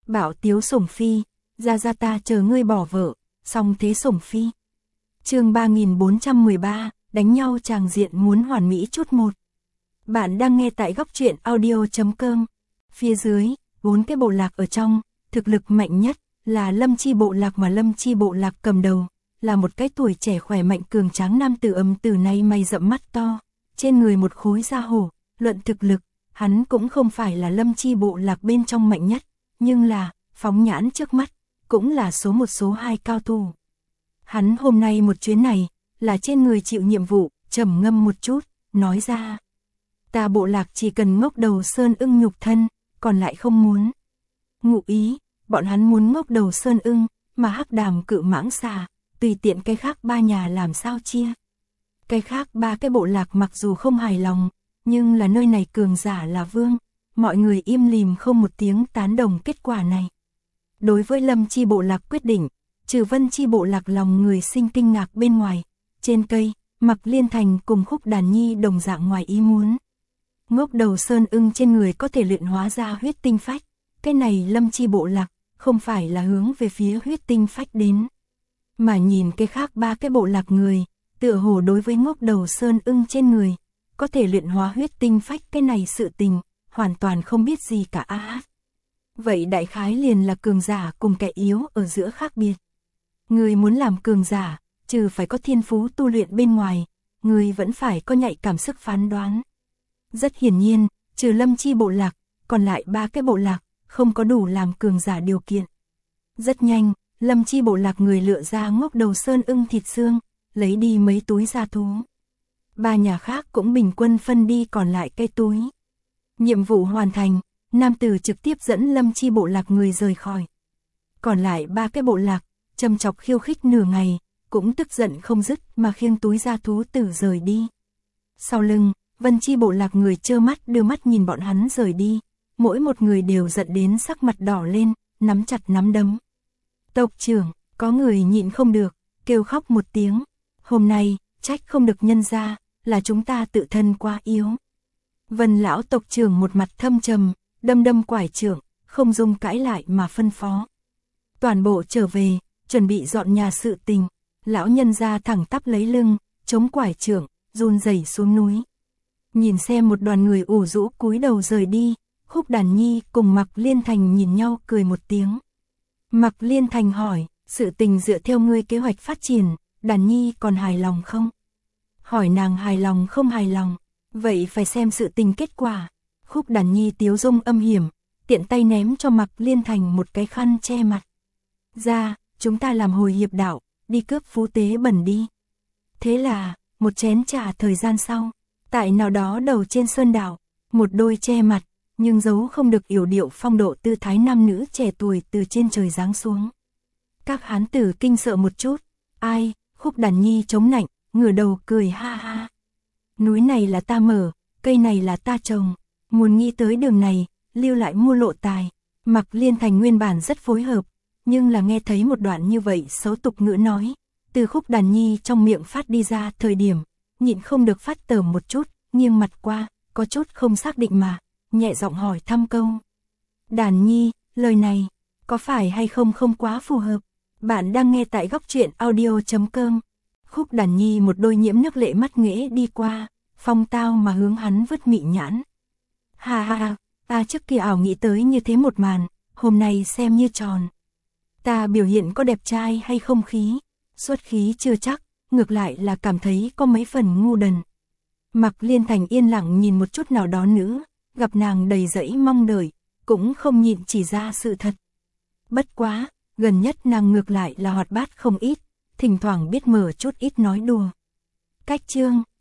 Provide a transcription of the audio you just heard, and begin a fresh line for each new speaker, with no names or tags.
Bảo tiếu sủng phi, ra ta chờ ngươi bỏ vợ, xong thế sủng phi. Chương 3413, đánh nhau tràng diện muốn hoàn mỹ chút một. Bạn đang nghe tại góc truyện audio.com. Phía dưới, 4 cái bộ lạc ở trong, thực lực mạnh nhất là Lâm Chi bộ lạc mà Lâm Chi bộ lạc cầm đầu, là một cái tuổi trẻ khỏe mạnh cường tráng nam tử âm tử này mày rậm mắt to, trên người một khối da hổ, luận thực lực, hắn cũng không phải là Lâm Chi bộ lạc bên trong mạnh nhất, nhưng là, phóng nhãn trước mắt, cũng là số 1 số 2 cao thủ. Hắn hôm nay một chuyến này, là trên người chịu nhiệm vụ, trầm ngâm một chút, nói ra. Ta bộ lạc chỉ cần ngốc đầu sơn ưng nhục thân, còn lại không muốn. Ngụ ý, bọn hắn muốn ngốc đầu sơn ưng, mà hắc đàm cự mãng xà, tùy tiện cái khác 3 nhà làm sao chia. Cái khác 3 cái bộ lạc mặc dù không hài lòng, nhưng là nơi này cường giả là vương, mọi người im lìm không một tiếng tán đồng kết quả này. Đối với Lâm Chi bộ lạc quyết định, trừ Vân Chi bộ lạc lòng người sinh kinh ngạc bên ngoài, trên cây, Mặc Liên Thành cùng Khúc Đàn Nhi đồng dạng ngoài ý muốn. Ngốc đầu sơn ưng trên người có thể luyện hóa ra huyết tinh phách, cái này Lâm Chi bộ lạc không phải là hướng về phía huyết tinh phách đến, mà nhìn cái khác 3 cái bộ lạc người, tựa hồ đối với ngốc đầu sơn ưng trên người có thể luyện hóa huyết tinh phách cái này sự tình, hoàn toàn không biết gì cả á. Vậy đại khái liền là cường giả cùng kẻ yếu ở giữa khác biệt. Người muốn làm cường giả, trừ phải có thiên phú tu luyện bên ngoài, người vẫn phải có nhạy cảm sức phán đoán. Rất hiển nhiên, trừ Lâm Chi bộ lạc, còn lại 3 cái bộ lạc, không có đủ làm cường giả điều kiện. Rất nhanh, Lâm Chi bộ lạc người lựa ra ngốc đầu sơn ưng thịt xương, lấy đi mấy túi da thú. 3 nhà khác cũng bình quân phân đi còn lại cây túi. Nhiệm vụ hoàn thành, nam tử trực tiếp dẫn Lâm Chi bộ lạc người rời khỏi. Còn lại 3 cái bộ lạc, châm chọc khiêu khích nửa ngày, cũng tức giận không dứt mà khiêng túi da thú tử rời đi. Sau lưng, Vân Chi bộ lạc người trơ mắt đưa mắt nhìn bọn hắn rời đi, mỗi một người đều giận đến sắc mặt đỏ lên, nắm chặt nắm đấm. Tộc trưởng, có người nhịn không được, kêu khóc một tiếng. Hôm nay, trách không được nhân ra, là chúng ta tự thân quá yếu. Vân lão tộc trưởng một mặt thâm trầm, đâm quải trưởng, không dung cãi lại mà phân phó. Toàn bộ trở về, chuẩn bị dọn nhà sự tình. Lão nhân ra thẳng tắp lấy lưng, chống quải trưởng, run rẩy xuống núi. Nhìn xem một đoàn người ủ rũ cúi đầu rời đi, Khúc Đàn Nhi cùng Mặc Liên Thành nhìn nhau cười một tiếng. Mặc Liên Thành hỏi, sự tình dựa theo ngươi kế hoạch phát triển, Đàn Nhi còn hài lòng không? Hỏi nàng hài lòng không hài lòng, vậy phải xem sự tình kết quả. Khúc Đàn Nhi tiếu dung âm hiểm, tiện tay ném cho Mặc Liên Thành một cái khăn che mặt. Ra, chúng ta làm hồi hiệp đạo, đi cướp phú tế bẩn đi. Thế là, một chén trà thời gian sau, tại nào đó đầu trên sơn đảo, một đôi che mặt, nhưng giấu không được yểu điệu phong độ tư thái nam nữ trẻ tuổi từ trên trời giáng xuống. Các hán tử kinh sợ một chút, ai, Khúc Đàn Nhi chống nạnh, ngửa đầu cười ha ha. Núi này là ta mở, cây này là ta trồng, muốn nghĩ tới đường này, lưu lại mua lộ tài. Mặc Liên Thành nguyên bản rất phối hợp, nhưng là nghe thấy một đoạn như vậy xấu tục ngữ nói, từ Khúc Đàn Nhi trong miệng phát đi ra thời điểm, nhịn không được phát tởm một chút, nghiêng mặt qua, có chút không xác định mà, nhẹ giọng hỏi thăm câu. Đàn Nhi, lời này, có phải hay không không quá phù hợp? Bạn đang nghe tại góc truyện audio.com. Khúc Đàn Nhi một đôi nhiễm nước lệ mắt nghễ đi qua, phong tao mà hướng hắn vứt mị nhãn. Ha ha ha, ta trước kia ảo nghĩ tới như thế một màn, hôm nay xem như tròn. Ta biểu hiện có đẹp trai hay không khí, xuất khí chưa chắc, ngược lại là cảm thấy có mấy phần ngu đần. Mặc Liên Thành yên lặng nhìn một chút nào đó nữ, gặp nàng đầy dẫy mong đợi, cũng không nhịn chỉ ra sự thật. Bất quá, gần nhất nàng ngược lại là hoạt bát không ít, thỉnh thoảng biết mở chút ít nói đùa. Cách chương